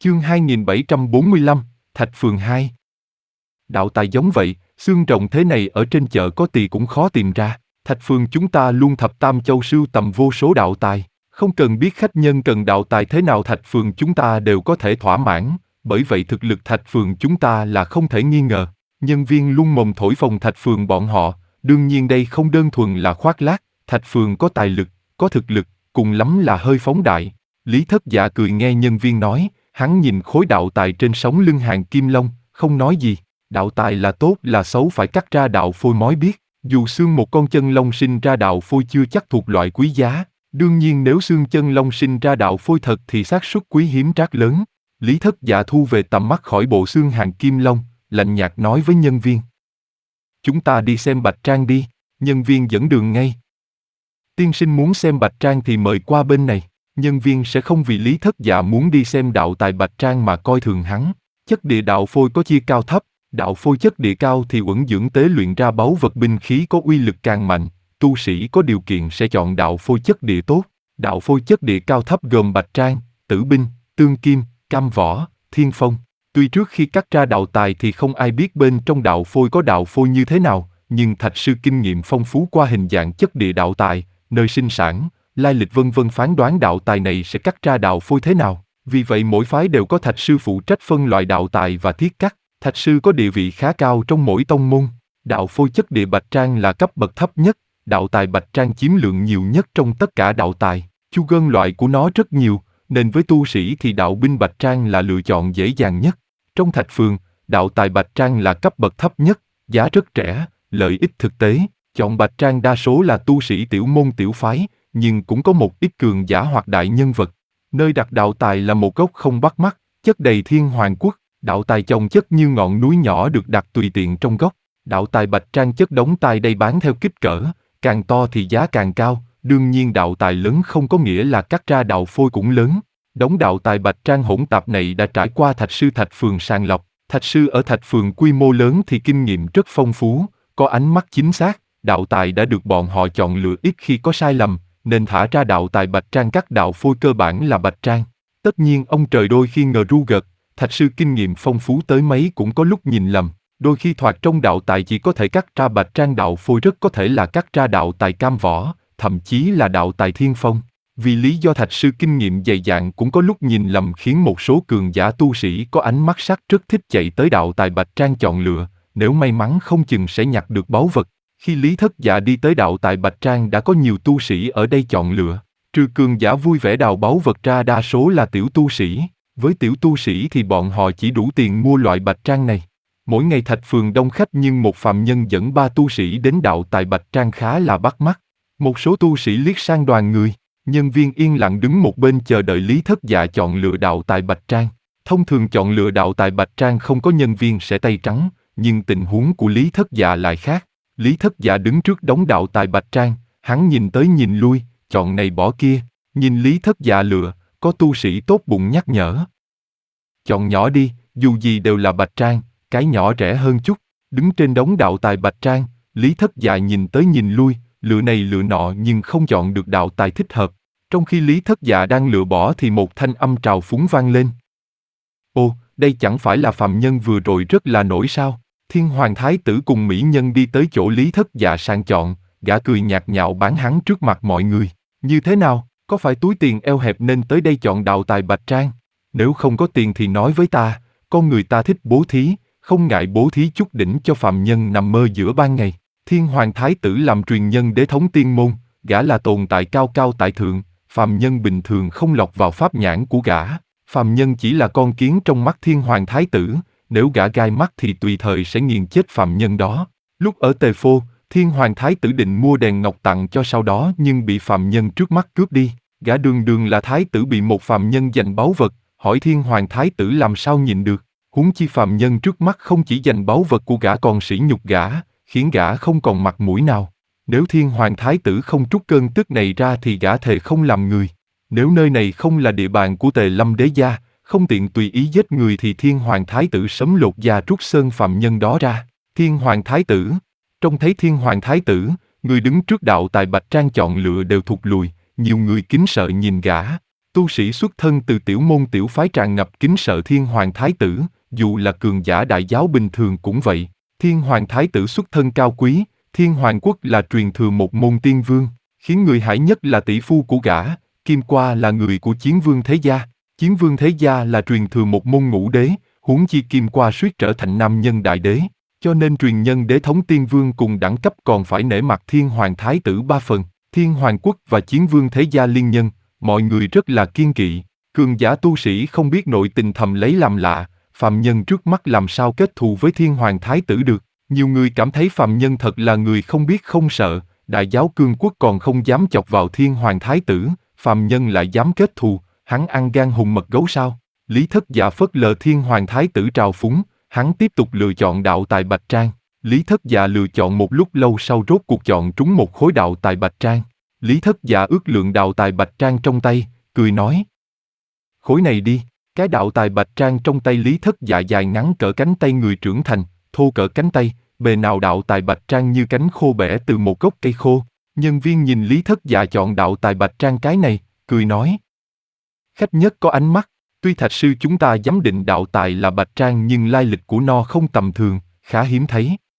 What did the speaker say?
Chương 2745, Thạch Phường 2. Đạo tài giống vậy, xương rồng thế này ở trên chợ có tỳ cũng khó tìm ra. Thạch Phường chúng ta luôn thập tam châu sưu tầm vô số đạo tài, không cần biết khách nhân cần đạo tài thế nào Thạch Phường chúng ta đều có thể thỏa mãn, bởi vậy thực lực Thạch Phường chúng ta là không thể nghi ngờ. Nhân viên luôn mồm thổi phồng Thạch Phường bọn họ, đương nhiên đây không đơn thuần là khoác lác, Thạch Phường có tài lực, có thực lực, cùng lắm là hơi phóng đại. Lý Thất Dạ cười nghe nhân viên nói, hắn nhìn khối đạo tài trên sống lưng Hàng Kim Long, không nói gì. Đạo tài là tốt là xấu phải cắt ra đạo phôi mới biết. Dù xương một con chân long sinh ra đạo phôi chưa chắc thuộc loại quý giá, đương nhiên nếu xương chân long sinh ra đạo phôi thật thì xác suất quý hiếm trác lớn. Lý Thất Dạ thu về tầm mắt khỏi bộ xương Hàng Kim Long, lạnh nhạt nói với nhân viên. Chúng ta đi xem Bạch Trang đi, nhân viên dẫn đường ngay. Tiên sinh muốn xem Bạch Trang thì mời qua bên này. Nhân viên sẽ không vì Lý Thất Dạ muốn đi xem đạo tài Bạch Trang mà coi thường hắn. Chất địa đạo phôi có chia cao thấp, đạo phôi chất địa cao thì uẩn dưỡng tế luyện ra báu vật binh khí có uy lực càng mạnh, tu sĩ có điều kiện sẽ chọn đạo phôi chất địa tốt. Đạo phôi chất địa cao thấp gồm Bạch Trang, Tử Binh, Tương Kim, Cam Võ, Thiên Phong. Tuy trước khi cắt ra đạo tài thì không ai biết bên trong đạo phôi có đạo phôi như thế nào, nhưng thạch sư kinh nghiệm phong phú qua hình dạng chất địa đạo tài, nơi sinh sản, lai lịch vân vân phán đoán đạo tài này sẽ cắt ra đạo phôi thế nào. Vì vậy mỗi phái đều có thạch sư phụ trách phân loại đạo tài và thiết cắt. Thạch sư có địa vị khá cao trong mỗi tông môn. Đạo phôi chất địa Bạch Trang là cấp bậc thấp nhất, đạo tài Bạch Trang chiếm lượng nhiều nhất trong tất cả đạo tài. Chu gân loại của nó rất nhiều, nên với tu sĩ thì đạo binh Bạch Trang là lựa chọn dễ dàng nhất. Trong Thạch Phường, đạo tài Bạch Trang là cấp bậc thấp nhất, giá rất rẻ, lợi ích thực tế. Chọn Bạch Trang đa số là tu sĩ tiểu môn tiểu phái, nhưng cũng có một ít cường giả hoặc đại nhân vật. Nơi đặt đạo tài là một gốc không bắt mắt, chất đầy thiên hoàng quốc. Đạo tài chồng chất như ngọn núi nhỏ được đặt tùy tiện trong góc. Đạo tài Bạch Trang chất đống tài đây bán theo kích cỡ, càng to thì giá càng cao. Đương nhiên đạo tài lớn không có nghĩa là cắt ra đạo phôi cũng lớn. Đống đạo tài Bạch Trang hỗn tạp này đã trải qua thạch sư Thạch Phường sàng lọc. Thạch sư ở Thạch Phường quy mô lớn thì kinh nghiệm rất phong phú, có ánh mắt chính xác. Đạo tài đã được bọn họ chọn lựa ít khi có sai lầm, nên thả ra đạo tài Bạch Trang cắt đạo phôi cơ bản là Bạch Trang. Tất nhiên ông trời đôi khi ngờ ru gật. Thạch sư kinh nghiệm phong phú tới mấy cũng có lúc nhìn lầm, đôi khi thoạt trong đạo tài chỉ có thể cắt ra Bạch Trang đạo phôi rất có thể là cắt ra đạo tài Cam Võ, thậm chí là đạo tài Thiên Phong. Vì lý do thạch sư kinh nghiệm dày dạn cũng có lúc nhìn lầm khiến một số cường giả tu sĩ có ánh mắt sắc rất thích chạy tới đạo tài Bạch Trang chọn lựa, nếu may mắn không chừng sẽ nhặt được báu vật. Khi Lý Thất Dạ đi tới đạo tài Bạch Trang đã có nhiều tu sĩ ở đây chọn lựa, trừ cường giả vui vẻ đào báu vật ra đa số là tiểu tu sĩ. Với tiểu tu sĩ thì bọn họ chỉ đủ tiền mua loại Bạch Trang này. Mỗi ngày Thạch Phường đông khách nhưng một phàm nhân dẫn 3 tu sĩ đến đạo tài Bạch Trang khá là bắt mắt. Một số tu sĩ liếc sang đoàn người, nhân viên yên lặng đứng một bên chờ đợi Lý Thất Dạ chọn lựa đạo tài Bạch Trang. Thông thường chọn lựa đạo tài Bạch Trang không có nhân viên sẽ tay trắng, nhưng tình huống của Lý Thất Dạ lại khác. Lý Thất Dạ đứng trước đống đạo tài Bạch Trang, hắn nhìn tới nhìn lui, chọn này bỏ kia, nhìn Lý Thất Dạ lựa. Có tu sĩ tốt bụng nhắc nhở. Chọn nhỏ đi, dù gì đều là Bạch Trang, cái nhỏ rẻ hơn chút. Đứng trên đống đạo tài Bạch Trang, Lý Thất Dạ nhìn tới nhìn lui, lựa này lựa nọ nhưng không chọn được đạo tài thích hợp. Trong khi Lý Thất Dạ đang lựa bỏ thì một thanh âm trào phúng vang lên. Ô, đây chẳng phải là phàm nhân vừa rồi rất là nổi sao? Thiên Hoàng Thái tử cùng mỹ nhân đi tới chỗ Lý Thất Dạ sàng chọn, gã cười nhạt nhạo bán hắn trước mặt mọi người. Như thế nào? Có phải túi tiền eo hẹp nên tới đây chọn đạo tài Bạch Trang? Nếu không có tiền thì nói với ta, con người ta thích bố thí, không ngại bố thí chút đỉnh cho phàm nhân nằm mơ giữa ban ngày. Thiên Hoàng Thái tử làm truyền nhân đế thống tiên môn, gã là tồn tại cao cao tại thượng, phàm nhân bình thường không lọt vào pháp nhãn của gã. Phàm nhân chỉ là con kiến trong mắt Thiên Hoàng Thái tử, nếu gã gai mắt thì tùy thời sẽ nghiền chết phàm nhân đó. Lúc ở Tề Phô, Thiên Hoàng Thái tử định mua đèn ngọc tặng cho sau đó nhưng bị phàm nhân trước mắt cướp đi. Gã đường đường là thái tử bị một phàm nhân giành báu vật, hỏi Thiên Hoàng Thái tử làm sao nhịn được. Huống chi phàm nhân trước mắt không chỉ giành báu vật của gã còn sỉ nhục gã, khiến gã không còn mặt mũi nào. Nếu Thiên Hoàng Thái tử không trút cơn tức này ra thì gã thề không làm người. Nếu nơi này không là địa bàn của Tề Lâm đế gia, không tiện tùy ý giết người thì Thiên Hoàng Thái tử sớm lột da trút sơn phàm nhân đó ra. Thiên Hoàng Thái tử, trông thấy Thiên Hoàng Thái tử, người đứng trước đạo tài Bạch Trang chọn lựa đều thụt lùi, nhiều người kính sợ nhìn gã. Tu sĩ xuất thân từ tiểu môn tiểu phái tràn ngập kính sợ Thiên Hoàng Thái Tử, dù là cường giả đại giáo bình thường cũng vậy. Thiên Hoàng Thái Tử xuất thân cao quý, Thiên Hoàng Quốc là truyền thừa một môn tiên vương, khiến người hãi nhất là tỷ phu của gã, Kim Qua là người của Chiến Vương Thế Gia. Chiến Vương Thế Gia là truyền thừa một môn ngũ đế, huống chi Kim Qua suýt trở thành nam nhân đại đế, cho nên truyền nhân đế thống tiên vương cùng đẳng cấp còn phải nể mặt Thiên Hoàng Thái Tử 3 phần. Thiên Hoàng Quốc và Chiến Vương Thế Gia liên nhân, mọi người rất là kiêng kỵ, cường giả tu sĩ không biết nội tình thầm lấy làm lạ, phàm nhân trước mắt làm sao kết thù với Thiên Hoàng Thái Tử được. Nhiều người cảm thấy phàm nhân thật là người không biết không sợ, đại giáo cương quốc còn không dám chọc vào Thiên Hoàng Thái Tử, phàm nhân lại dám kết thù, hắn ăn gan hùm mật gấu sao? Lý Thất Dạ phớt lờ Thiên Hoàng Thái Tử trào phúng, hắn tiếp tục lựa chọn đạo tài bạch trang. Lý Thất Dạ lựa chọn một lúc lâu sau rốt cuộc chọn trúng một khối đạo tài bạch trang. Lý Thất Dạ ước lượng đạo tài bạch trang trong tay, cười nói: khối này đi. Cái đạo tài bạch trang trong tay Lý Thất Dạ dài ngắn cỡ cánh tay người trưởng thành, thô cỡ cánh tay, bề nào đạo tài bạch trang như cánh khô bẻ từ một gốc cây khô. Nhân viên nhìn Lý Thất Dạ chọn đạo tài bạch trang cái này, cười nói: khách nhất có ánh mắt, tuy thạch sư chúng ta giám định đạo tài là bạch trang nhưng lai lịch của nó không tầm thường, khá hiếm thấy.